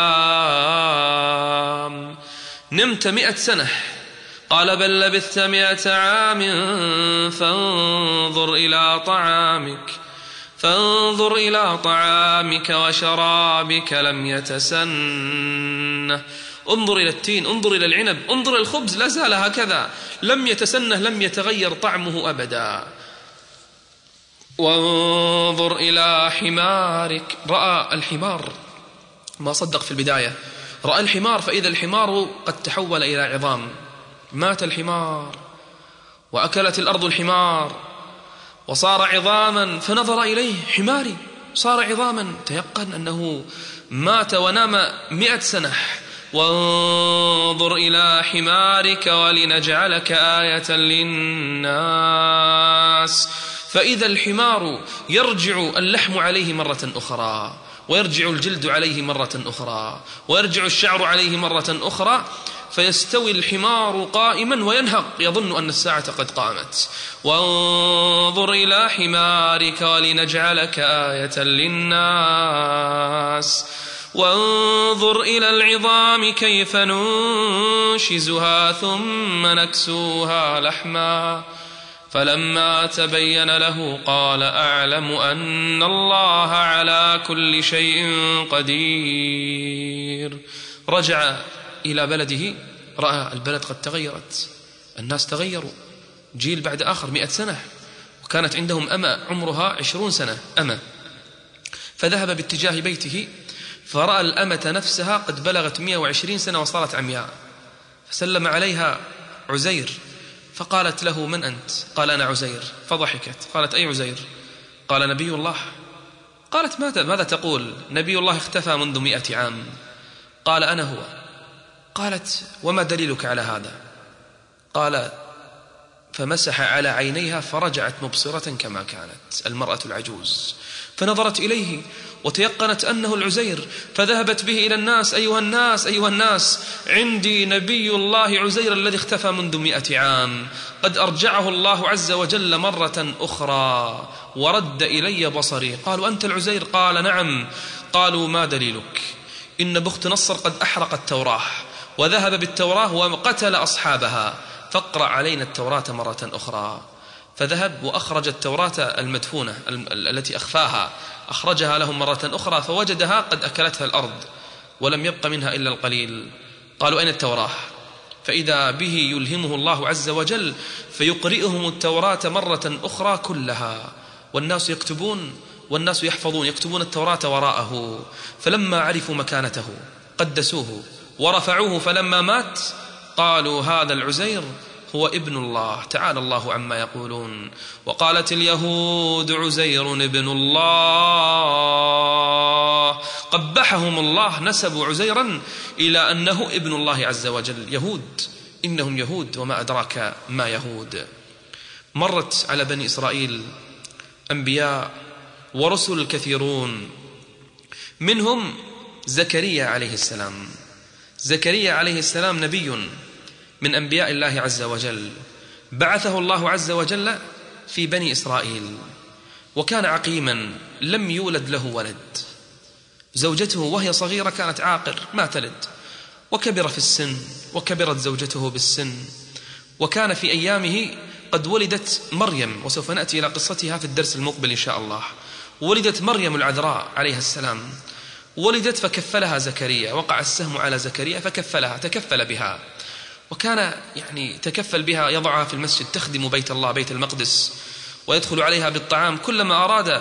عام، نمت مئة سنة. قال بل لبثت مئة عام فانظر إلى طعامك فانظر إلى طعامك وشرابك لم يتسنه. انظر إلى التين، انظر إلى العنب، انظر إلى الخبز، لا زال هكذا لم يتسنه، لم يتغير طعمه أبدا. وانظر إلى حمارك، رأى الحمار، ما صدق في البداية، رأى الحمار فإذا الحمار قد تحول إلى عظام، مات الحمار وأكلت الأرض الحمار وصار عظاما، فنظر إليه حماري صار عظاما، تيقن أنه مات ونام مئة سنة. وانظر إلى حمارك ولنجعلك آية للناس، فإذا الحمار يرجع اللحم عليه مرة أخرى، ويرجع الجلد عليه مرة أخرى، ويرجع الشعر عليه مرة أخرى، فيستوي الحمار قائما وينهق يظن أن الساعة قد قامت. وانظر إلى حمارك ولنجعلك آية للناس. وانظر إلى العظام كيف ننشزها ثم نكسوها لحما. فلما تبين له قال أعلم أن الله على كل شيء قدير. رجع إلى بلده، رأى البلد قد تغيرت، الناس تغيروا، جيل بعد آخر مئة سنة، وكانت عندهم أمة عمرها عشرون سنة أمة، فذهب باتجاه بيته فرأى الأمة نفسها قد بلغت مئة وعشرين سنة وصارت عمياء، فسلم عليها عزير فقالت له من أنت؟ قال أنا عزير، فضحكت، قالت أي عزير؟ قال نبي الله. قالت ماذا, ماذا تقول؟ نبي الله اختفى منذ مئة عام. قال أنا هو. قالت وما دليلك على هذا؟ قال فمسح على عينيها فرجعت مبصرة كما كانت المرأة العجوز، فنظرت إليه وتيقنت أنه العزير، فذهبت به إلى الناس، أيها الناس أيها الناس عندي نبي الله عزير الذي اختفى منذ مئة عام، قد أرجعه الله عز وجل مرة أخرى ورد إلي بصري. قالوا أنت العزير؟ قال نعم. قالوا ما دليلك؟ إن بخت نصر قد أحرق التوراة وذهب بالتوراة وقتل أصحابها، فاقرأ علينا التوراة مرة أخرى. فذهب وأخرج التوراة المدفونة التي أخفاها، أخرجها لهم مرة أخرى فوجدها قد أكلتها الأرض ولم يبق منها إلا القليل. قالوا أين التوراة؟ فإذا به يلهمه الله عز وجل فيقرئهم التوراة مرة أخرى كلها، والناس يكتبون والناس يحفظون، يكتبون التوراة وراءه. فلما عرفوا مكانته قدسوه ورفعوه، فلما مات قالوا هذا العزير هو ابن الله، تعالى الله عما يقولون. وقالت اليهود عزير ابن الله، قبحهم الله، نسبوا عزيرا إلى أنه ابن الله عز وجل. يهود، إنهم يهود وما أدراك ما يهود. مرت على بني إسرائيل أنبياء ورسل كثيرون، منهم زكريا عليه السلام. زكريا عليه السلام نبي من أنبياء الله عز وجل، بعثه الله عز وجل في بني إسرائيل، وكان عقيما لم يولد له ولد. زوجته وهي صغيرة كانت عاقر ما تلد، وكبر في السن وكبرت زوجته بالسن، وكان في أيامه قد ولدت مريم، وسوف نأتي إلى قصتها في الدرس المقبل إن شاء الله. ولدت مريم العذراء عليها السلام، ولدت فكفلها زكريا، وقع السهم على زكريا فكفلها، تكفل بها، وكان يعني تكفل بها، يضعها في المسجد، تخدم بيت الله بيت المقدس، ويدخل عليها بالطعام كلما أراد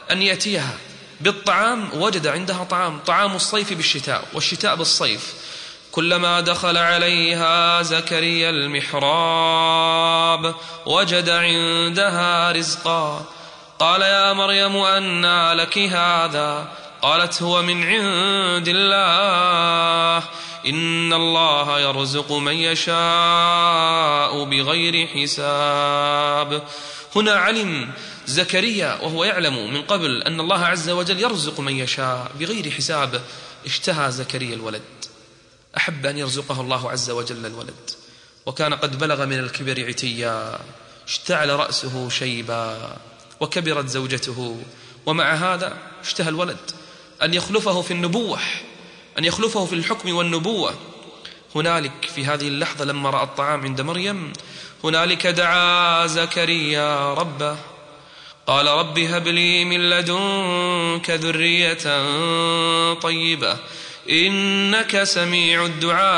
أن يأتيها بالطعام وجد عندها طعام، طعام الصيف بالشتاء والشتاء بالصيف. كلما دخل عليها زكريا المحراب وجد عندها رزقا. قال يا مريم أنى لك هذا؟ قالت هو من عند الله، إن الله يرزق من يشاء بغير حساب. هنا علم زكريا وهو يعلم من قبل أن الله عز وجل يرزق من يشاء بغير حساب. اشتهى زكريا الولد، أحب أن يرزقه الله عز وجل الولد، وكان قد بلغ من الكبر عتيا، اشتعل رأسه شيبا وكبرت زوجته، ومع هذا اشتهى الولد أن يخلفه في النبوة، أن يخلفه في الحكم والنبوة. هنالك في هذه اللحظة لما رأى الطعام عند مريم، هنالك دعا زكريا ربه قال رب هب لي من لدنك ذرية طيبة إنك سميع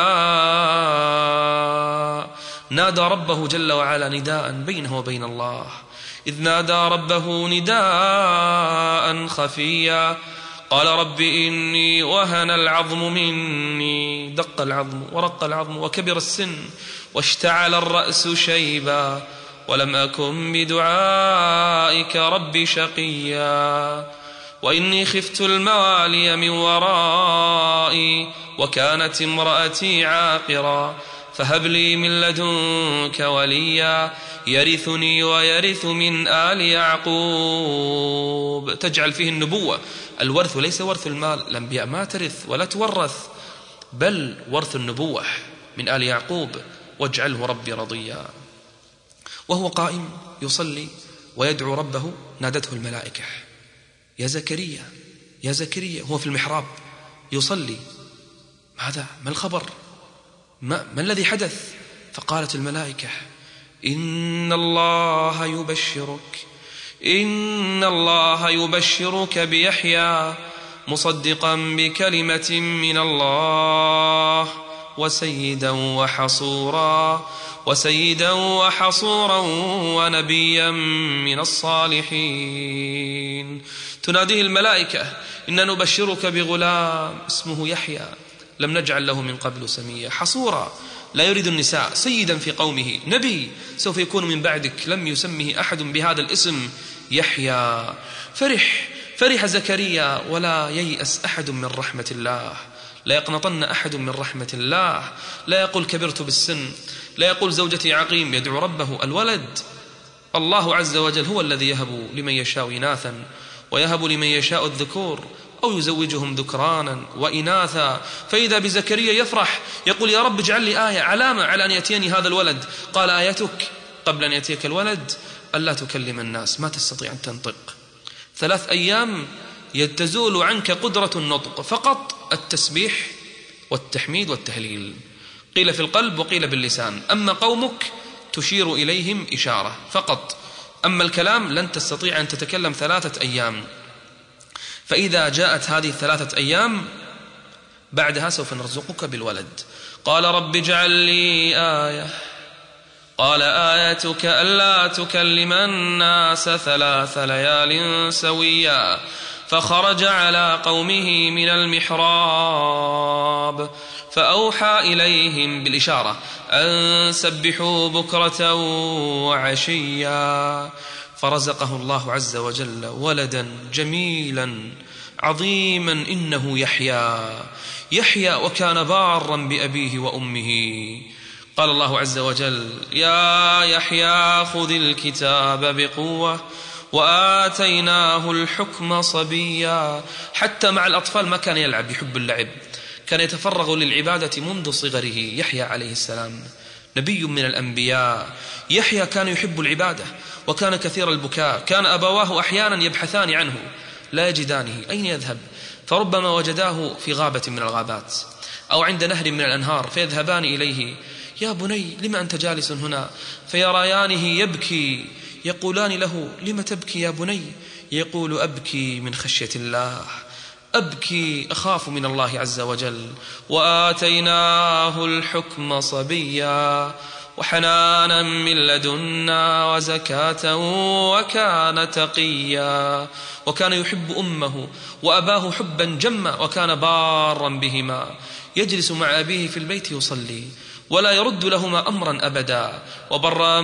الدعاء. نادى ربه جل وعلا نداء بينه وبين الله، إذ نادى ربه نداء خفيا قال رب إني وهن العظم مني، دق العظم ورق العظم وكبر السن واشتعل الرأس شيبا ولم أكن بدعائك رب شقيا، وإني خفت الموالي من ورائي وكانت امرأتي عاقرا فهب لي من لدنك وليا يرثني ويرث من آل يعقوب. تجعل فيه النبوة. الورث ليس ورث المال، الأنبياء ما ترث ولا تورث، بل ورث النبوة من آل يعقوب. واجعله ربي رضيا. وهو قائم يصلي ويدعو ربه نادته الملائكة يا زكريا يا زكريا. هو في المحراب يصلي، ماذا ما الخبر؟ ما, ما الذي حدث؟ فقالت الملائكة إن الله يبشرك إن الله يبشرك بيحيى مصدقا بكلمة من الله وسيدا وحصورا وسيدا وحصورا ونبيا من الصالحين. تناديه الملائكة إن نبشرك بغلام اسمه يحيى لم نجعل له من قبل سميا، حصورا لا يريد النساء، سيدا في قومه، نبي سوف يكون من بعدك لم يسمه أحد بهذا الاسم يحيى. فرح فرح زكريا ولا ييأس أحد من رحمة الله، لا يقنطن أحد من رحمة الله، لا يقول كبرت بالسن، لا يقول زوجتي عقيم، يدعو ربه الولد. الله عز وجل هو الذي يهب لمن يشاء إناثا ويهب لمن يشاء الذكور أو يزوجهم ذكرانا وإناثا. فإذا بزكريا يفرح يقول يا رب اجعل لي آية، علامة على أن يأتيني هذا الولد. قال آيتك قبل أن يأتيك الولد ألا تكلم الناس، ما تستطيع أن تنطق ثلاث أيام يتزول عنك قدرة النطق، فقط التسبيح والتحميد والتهليل، قيل في القلب وقيل باللسان. أما قومك تشير إليهم إشارة فقط، أما الكلام لن تستطيع أن تتكلم ثلاثة أيام. فإذا جاءت هذه الثلاثة أيام بعدها سوف نرزقك بالولد. قال رب اجعل لي آية. قال آيتك ألا تكلم الناس ثلاث ليال سويا. فخرج على قومه من المحراب فأوحى إليهم بالإشارة أن سبحوا بكرة وعشيا. فرزقه الله عز وجل ولدا جميلا عظيما إنه يحيى يحيى وكان بارا بأبيه وأمه. قال الله عز وجل يا يحيى خذ الكتاب بقوة وآتيناه الحكم صبيا. حتى مع الأطفال ما كان يلعب، يحب اللعب، كان يتفرغ للعبادة منذ صغره. يحيى عليه السلام نبي من الأنبياء. يحيى كان يحب العبادة وكان كثير البكاء، كان أبواه أحيانا يبحثان عنه لا يجدانه أين يذهب، فربما وجداه في غابة من الغابات أو عند نهر من الأنهار فيذهبان إليه يا بني لما أنت جالس هنا، فيريانه يبكي يقولان له لم تبكي يا بني؟ يقول أبكي من خشية الله، أبكي أخاف من الله عز وجل. وآتيناه الحكم صبيا وحنانا من لدنا وزكاة وكان تقيا وكان يحب أمه وأباه حبا جما وكان بارا بهما يجلس مع أبيه في البيت يصلي ولا يرد لهما أمرا أبدا وبرا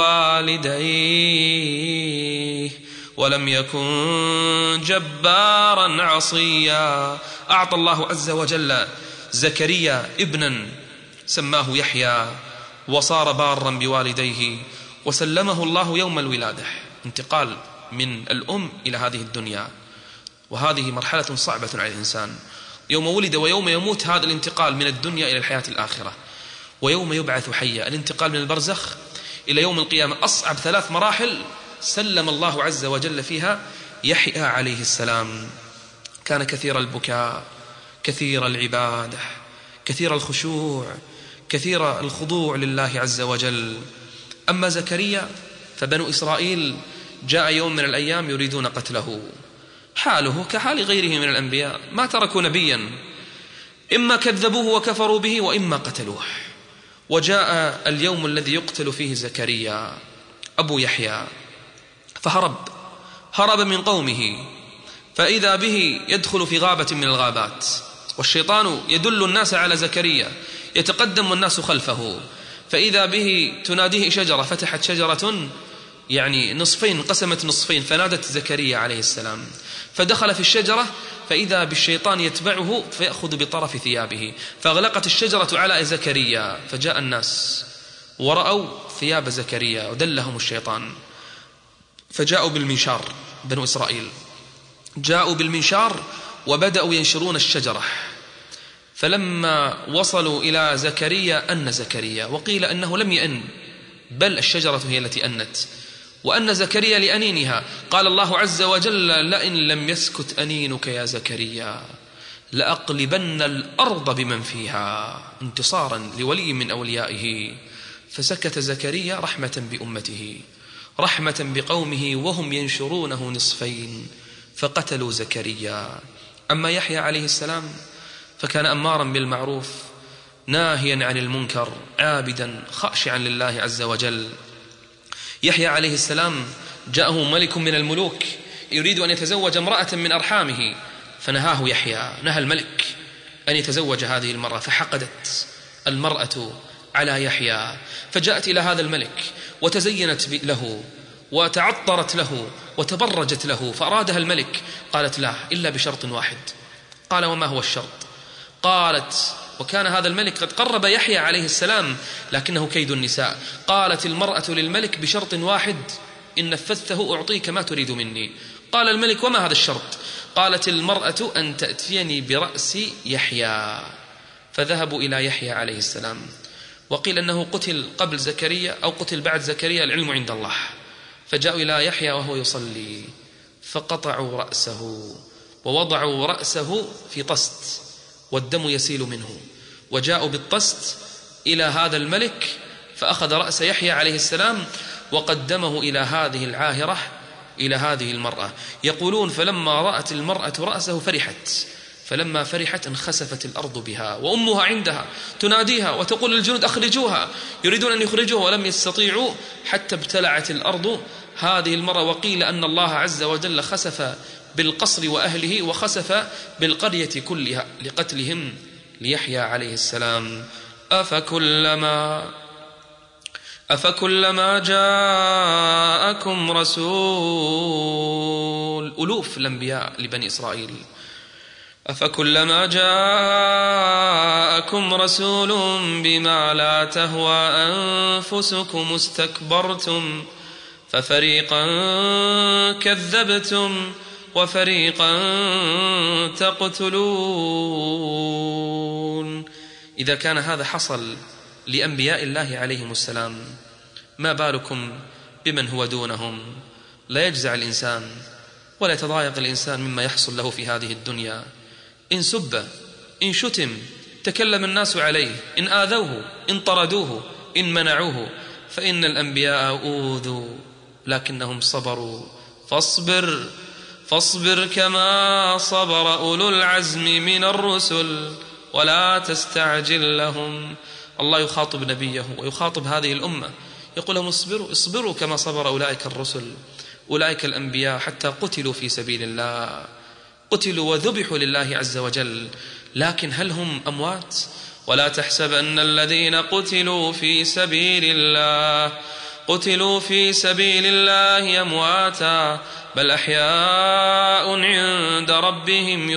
بوالديه ولم يكن جبارا عصيا. أعطى الله عز وجل زكريا ابنا سماه يحيى وصار بارا بوالديه وسلمه الله يوم الولادة، انتقال من الأم إلى هذه الدنيا، وهذه مرحلة صعبة على الإنسان. يوم ولد ويوم يموت هذا الانتقال من الدنيا إلى الحياة الآخرة، ويوم يبعث حيا الانتقال من البرزخ إلى يوم القيامة. أصعب ثلاث مراحل سلم الله عز وجل فيها يحيى عليه السلام. كان كثير البكاء، كثير العبادة، كثير الخشوع، كثير الخضوع لله عز وجل. أما زكريا فبنو إسرائيل جاء يوم من الأيام يريدون قتله، حاله كحال غيره من الأنبياء، ما تركوا نبيا، إما كذبوه وكفروا به وإما قتلوه. وجاء اليوم الذي يقتل فيه زكريا أبو يحيى، فهرب هرب من قومه، فإذا به يدخل في غابة من الغابات، والشيطان يدل الناس على زكريا، يتقدم والناس خلفه، فإذا به تناديه شجرة، فتحت شجرة يعني نصفين، قسمت نصفين، فنادت زكريا عليه السلام، فدخل في الشجرة فإذا بالشيطان يتبعه فيأخذ بطرف ثيابه، فأغلقت الشجرة على زكريا، فجاء الناس ورأوا ثياب زكريا ودلهم الشيطان، فجاءوا بالمنشار. بنو إسرائيل جاءوا بالمنشار وبدأوا ينشرون الشجرة، فلما وصلوا إلى زكريا أن زكريا، وقيل أنه لم يأن بل الشجرة هي التي أنت، وأن زكريا لأنينها. قال الله عز وجل: لئن لم يسكت أنينك يا زكريا لأقلبن الأرض بمن فيها، انتصارا لولي من أوليائه. فسكت زكريا رحمة بأمته، رحمة بقومه وهم ينشرونه نصفين، فقتلوا زكريا. أما يحيى عليه السلام فكان أمارا بالمعروف ناهيا عن المنكر، عابدا خاشعا لله عز وجل. يحيى عليه السلام جاءه ملك من الملوك يريد أن يتزوج امرأة من أرحامه، فنهاه يحيى، نهى الملك أن يتزوج هذه المرأة، فحقدت المرأة على يحيى، فجاءت إلى هذا الملك وتزينت له وتعطرت له وتبرجت له، فأرادها الملك. قالت: لا، إلا بشرط واحد. قال: وما هو الشرط؟ قالت، وكان هذا الملك قد قرب يحيى عليه السلام لكنه كيد النساء، قالت المرأة للملك: بشرط واحد، إن نفذته أعطيك ما تريد مني. قال الملك: وما هذا الشرط؟ قالت المرأة: أن تأتيني برأس يحيى. فذهبوا إلى يحيى عليه السلام، وقيل أنه قتل قبل زكريا أو قتل بعد زكريا، العلم عند الله. فجاءوا إلى يحيى وهو يصلي، فقطعوا رأسه ووضعوا رأسه في طست والدم يسيل منه، وجاءوا بالطست إلى هذا الملك، فأخذ رأس يحيى عليه السلام وقدمه إلى هذه العاهرة، إلى هذه المرأة. يقولون: فلما رأت المرأة رأسه فرحت، فلما فرحت انخسفت الأرض بها، وأمها عندها تناديها وتقول للجنود: أخرجوها، يريدون أن يخرجوها ولم يستطيعوا، حتى ابتلعت الأرض هذه المرأة. وقيل أن الله عز وجل خسف بالقصر وأهله وخسف بالقرية كلها لقتلهم ليحيى عليه السلام. أفكلما أفكلما جاءكم رسول، ألوف الأنبياء لبني إسرائيل، أفكلما جاءكم رسول بما لا تهوى أنفسكم استكبرتم ففريقا كذبتم وفريقا تقتلون. إذا كان هذا حصل لأنبياء الله عليهم السلام، ما بالكم بمن هو دونهم؟ لا يجزع الإنسان ولا يتضايق الإنسان مما يحصل له في هذه الدنيا. إن سب، إن شتم، تكلم الناس عليه، إن آذوه، إن طردوه، إن منعوه، فإن الأنبياء أوذوا لكنهم صبروا. فاصبر فاصبر كما صبر أولو العزم من الرسل ولا تستعجل لهم الله يخاطب نبيه ويخاطب هذه الأمة، يقول لهم اصبروا اصبروا كما صبر أولئك الرسل، أولئك الأنبياء حتى قتلوا في سبيل الله، قتلوا وذبحوا لله عز وجل، لكن هل هم أموات؟ ولا تحسبن الذين قتلوا في سبيل الله قتلوا في سبيل الله أمواتا بل أحياء عند ربهم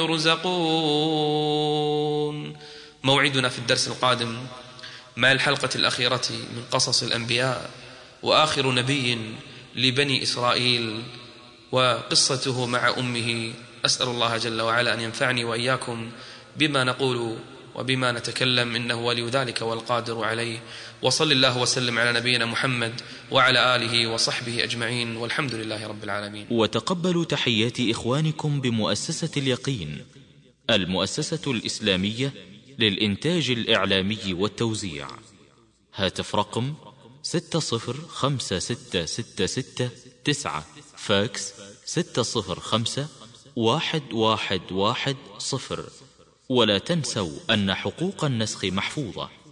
يرزقون. موعدنا في الدرس القادم مع الحلقة الأخيرة من قصص الأنبياء، وآخر نبي لبني إسرائيل وقصته مع أمه. أسأل الله جل وعلا أن ينفعني وإياكم بما نقول وبما نتكلم، إنه ولي ذلك والقادر عليه. وصل الله وسلم على نبينا محمد وعلى آله وصحبه أجمعين، والحمد لله رب العالمين.
وتقبلوا تحيات إخوانكم بمؤسسة اليقين، المؤسسة الإسلامية للإنتاج الإعلامي والتوزيع. هاتف رقم ستة صفر خمسة ستة ستة ستة تسعة، فاكس ستة صفر خمسة واحد واحد واحد صفر. ولا تنسوا أن حقوق النسخ محفوظة.